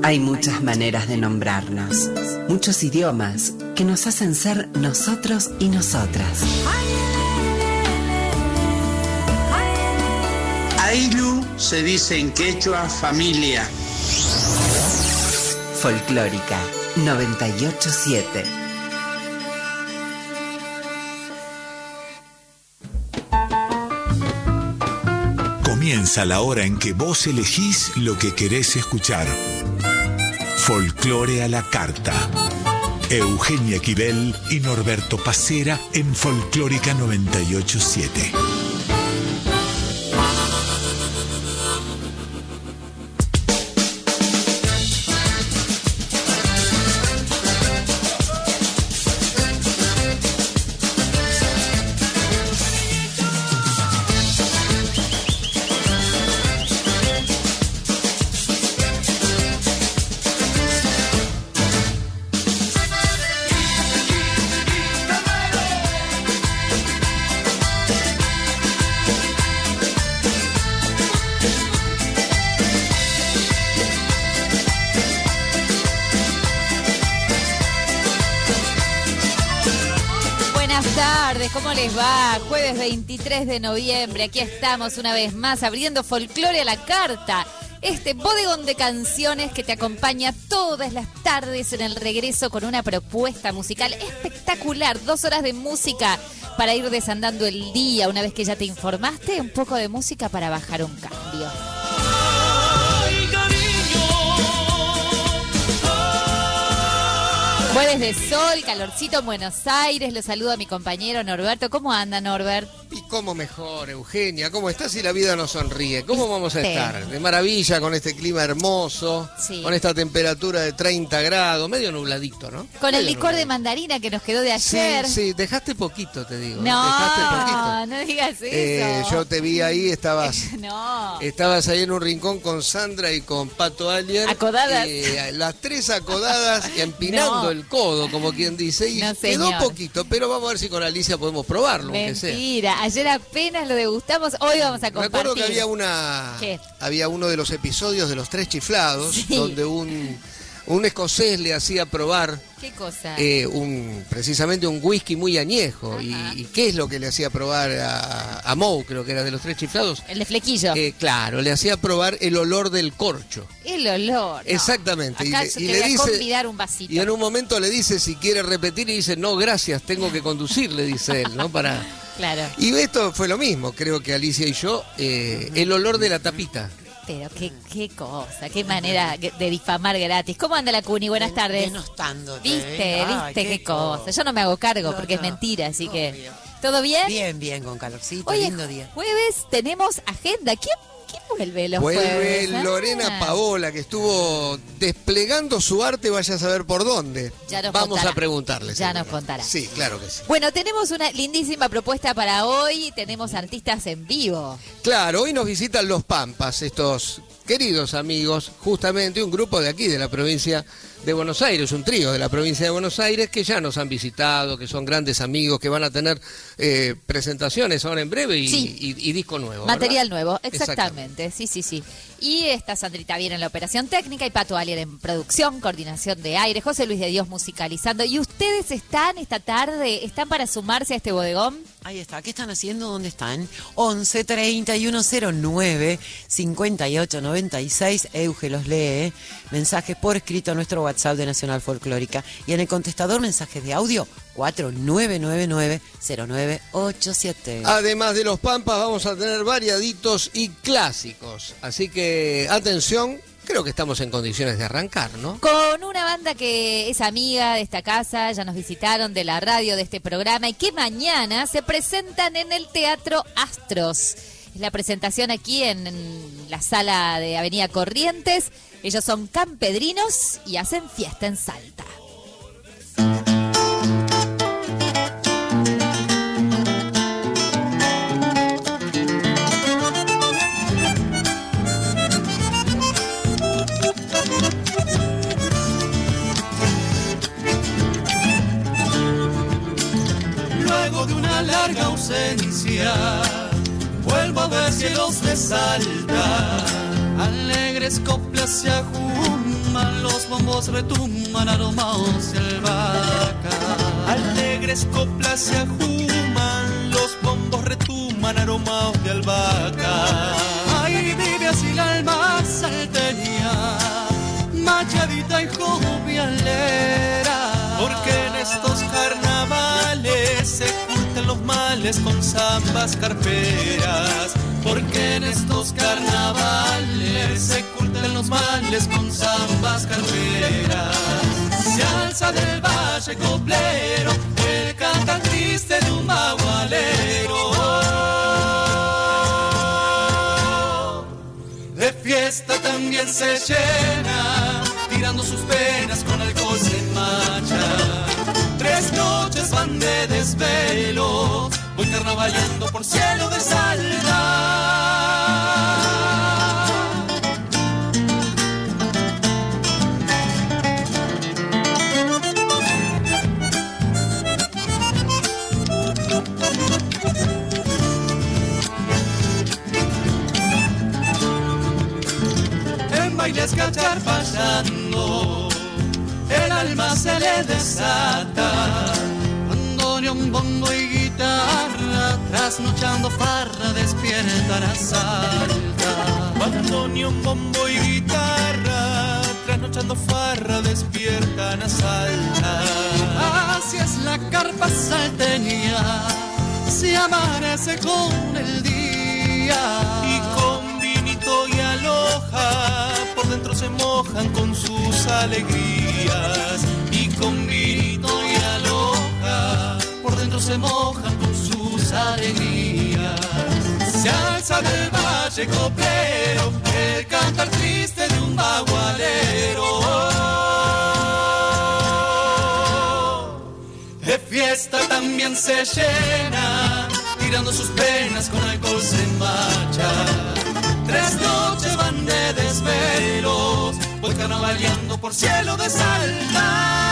Hay muchas maneras de nombrarnos, muchos idiomas que nos hacen ser nosotros y nosotras. Ayllu se dice en quechua familia. Folclórica 987. Comienza la hora en que vos elegís lo que querés escuchar. Folclore a la carta. Eugenia Quibel y Norberto Pacera en Folclórica 987. ¿Cómo les va? Jueves 23 de noviembre, aquí estamos una vez más abriendo Folclore a la carta. Este bodegón de canciones que te acompaña todas las tardes en el regreso con una propuesta musical espectacular. 2 horas de música para ir desandando el día una vez que ya te informaste. Un poco de música para bajar un cambio. Jueves de sol, calorcito en Buenos Aires. Lo saludo a mi compañero Norberto. ¿Cómo anda, Norbert? Y cómo mejor, Eugenia. ¿Cómo estás si la vida nos sonríe? ¿Cómo vamos a estar? De maravilla, con este clima hermoso, sí, con esta temperatura de 30 grados, medio nubladito, ¿no? Con medio el licor nubladito de mandarina que nos quedó de ayer. Sí, sí, dejaste poquito, te digo. No, dejaste poquito. No digas eso. Yo te vi ahí, estabas ahí en un rincón con Sandra y con Pato Allier. Acodadas. Las 3 acodadas y empinando el codo, como quien dice, y quedó poquito, pero vamos a ver si con Alicia podemos probarlo. Mentira, ayer apenas lo degustamos, hoy vamos a compartir. Recuerdo que había uno de los episodios de Los Tres Chiflados, donde un escocés le hacía probar. ¿Qué cosa? Precisamente un whisky muy añejo. ¿Y qué es lo que le hacía probar a Moe, creo que era de Los Tres Chiflados? El de flequillo. Claro, le hacía probar el olor del corcho. El olor. No. Exactamente. Acá y le dice, convidar un vasito. Y en un momento le dice si quiere repetir y dice, no, gracias, tengo que conducir, le dice él, ¿no? Claro. Y esto fue lo mismo, creo que Alicia y yo, el olor de la tapita. Pero qué cosa, qué manera de difamar gratis. ¿Cómo anda la Cuni? Buenas tardes. Denostándote. ¿Viste? Qué cosa. Yo no me hago cargo porque es mentira, así que... ¿Todo bien? Bien, con calorcito, Oye, lindo día. Jueves tenemos agenda. ¿Quién vuelve los jueves? Vuelve Lorena Paola, que estuvo desplegando su arte, vaya a saber por dónde. Vamos a preguntarle. Ya nos contará. Sí, claro que sí. Bueno, tenemos una lindísima propuesta para hoy. Tenemos artistas en vivo. Claro, hoy nos visitan los Pampas, estos queridos amigos, justamente un grupo de aquí, de la provincia de Buenos Aires, un trío de la provincia de Buenos Aires que ya nos han visitado, que son grandes amigos, que van a tener presentaciones ahora en breve y disco nuevo. Material nuevo, exactamente. Sí. Y está Sandrita Bien en la operación técnica y Pato Allier en producción, coordinación de aire, José Luis de Dios musicalizando. ¿Y ustedes están esta tarde, están para sumarse a este bodegón? Ahí está, ¿qué están haciendo? ¿Dónde están? 11 31 09 58 96. Euge los lee. Mensajes por escrito a nuestro WhatsApp de Nacional Folclórica. Y en el contestador, mensajes de audio 4999-0987. Además de los Pampas, vamos a tener variaditos y clásicos. Así que, atención, creo que estamos en condiciones de arrancar, ¿no? Con una banda que es amiga de esta casa, ya nos visitaron, de la radio, de este programa, y que mañana se presentan en el Teatro Astros. Es la presentación aquí en la sala de Avenida Corrientes. Ellos son campedrinos y hacen fiesta en Salta. Luego de una larga ausencia, vuelvo a ver cielos de Salta, alegres coplas se juntan suman, los bombos retumban aromaos de albahaca. Alegres coplas se ajuman, los bombos retumban aromaos de albahaca. Ahí vive así el alma salteña, machadita y jovialera. Porque en estos carnavales se curten los males con zambas carperas. Porque en estos carnavales se curten los males con zambas carperas. Se alza del valle coplero el cantar triste de un bagualero. De fiesta también se llena, tirando sus penas con alcohol se marcha. 3 noches van de desvelo, voy carnavaleando por cielo de Salta. En bailes cacharpallando, el alma se le desata. Bandoneón, bongo y guitarra, trasnochando farra, despiertan a Salta. Bandoneón, bombo y guitarra, trasnochando farra, despiertan a Salta. Así es la carpa salteña, se amanece con el día. Y con vinito y aloja, por dentro se mojan con sus alegrías. Y con vinito y aloja, por dentro se mojan con sus alegrías. Se alza del valle coplero el cantar triste de un bagualero. De fiesta también se llena, tirando sus penas con alcohol se marcha. 3 noches van de desvelos, voy carnavaleando por cielo de Salta.